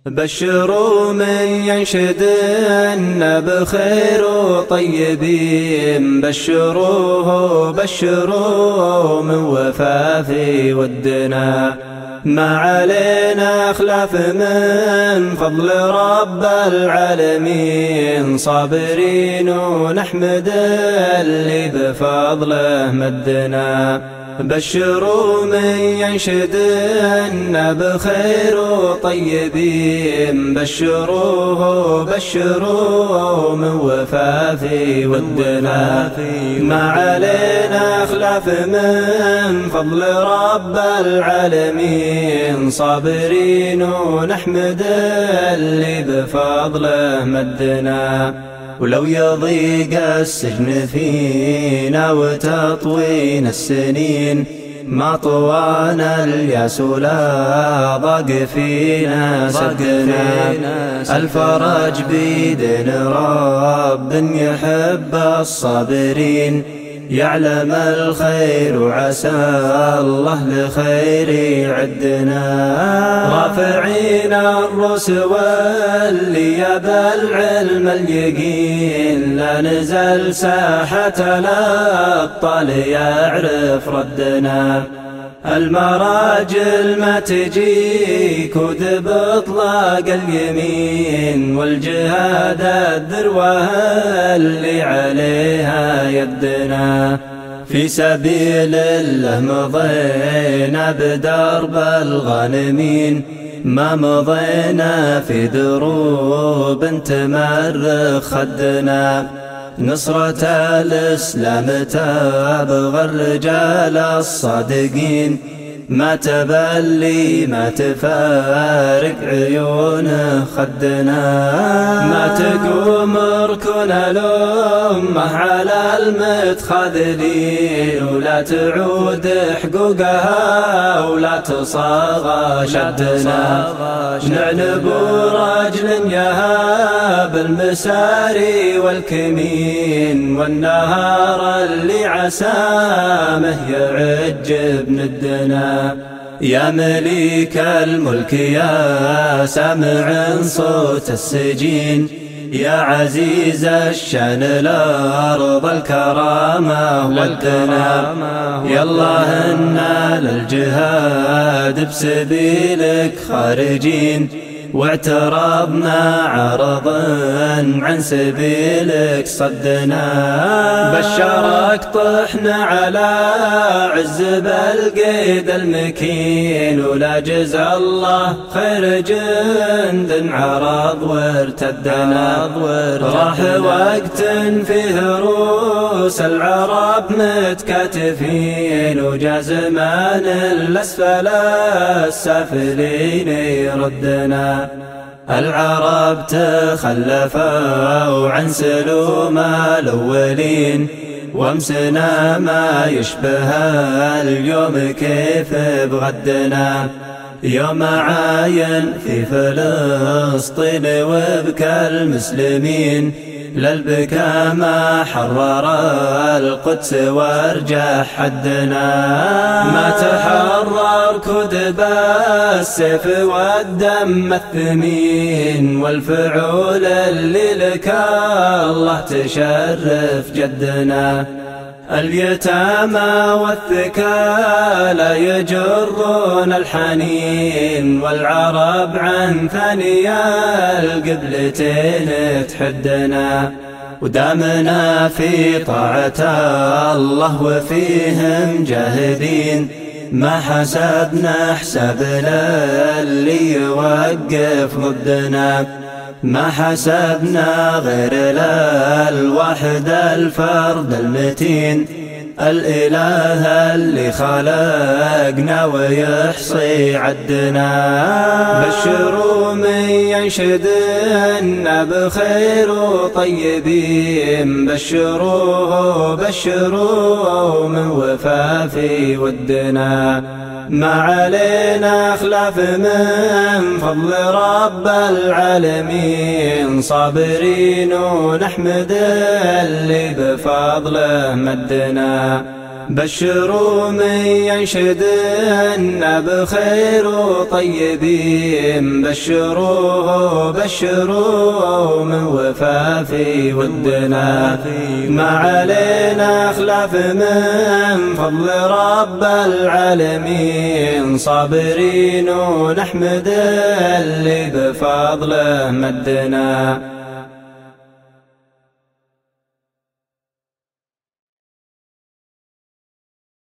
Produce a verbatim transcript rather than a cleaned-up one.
بشروا من ينشدن بخير وطيبين، بشروه بشروه من وفافي ودنا. ما علينا خلاف من فضل رب العالمين، صابرين ونحمد اللي بفضله مدنا. بشروا من ينشدن بخير وطيبين، بشروه بشروه من وفافي ودنا. ما علينا خلاف من فضل رب العالمين، صابرين ونحمد اللي بفضله مدنا. ولو يضيق السجن فينا وتطوينا السنين، ما طوانا الياس ولا ضاق فينا سدنا. الفرج بيدن رب يحب الصابرين، يعلم الخير وعسى الله لخير يعدنا. رافعين الرؤوس واللي بالعلم اليقين، لا نزل ساحتنا الطال يعرف ردنا. المراجل ما تجيك وذب اطلاق اليمين، والجهاد الذروة اللي عليها يدنا. في سبيل الله مضينا بدرب الغانمين، ما مضينا في دروب تمرخ خدنا. نصرة الإسلام تبغى الرجال الصادقين، ما تبلي ما تفارق عيونه خدنا. ما تقوم ركن الأمة على المتخاذلين، ولا تعود حقوقها ولا تصاغى شدنا. نعنب رجل يهاب المساري والكمين، والنهار اللي عسامه يعج بندنا. يا مليك الملك يا سامع صوت السجين، يا عزيز الشان الأرض الكرامة والدنا. يا الله إنا للجهاد بسبيلك خارجين، واعترضنا عرضا عن سبيلك صدنا. بشرك طحنا على عز بالقيد المكين، ولا جزى الله خير جند عرض وارتدنا. راح وقت فيه رؤوس العرب متكاتفين، وجا زمان الأسفل السافلين يردنا. العرب تخلفوا عن سلوم الأولين، وامسنا ما يشبه اليوم كيف بغدنا. يوم عاين في فلسطين وبكى المسلمين، للبكاء ما حرر القدس وارجع حدنا. ما تحرر كذب السيف والدم الثمين، والفعول اللي لك الله تشرف جدنا. اليتامى والثكالى يجرون الحنين، والعرب عن ثاني القبلتين تحدنا. ودامنا في طاعة الله وفيهم جاهدين، ما حسبنا حسابنا اللي يوقف ضدنا. ما حسبنا غير الواحد الفرد المتين، الإله اللي خلقنا ويحصي عدنا. بشروا من ينشدن بخير وطيبين، بشروه بشروه من وفافي ودنا. ما علينا خلاف من فضل رب العالمين، صابرين ونحمد اللي بفضله مدنا. بشروا من ينشدنا بخير وطيبين، بشروه بشروه من وفافي ودنا، ما علينا خلاف من فضل رب العالمين، صابرين ونحمد اللي بفضله مدنا.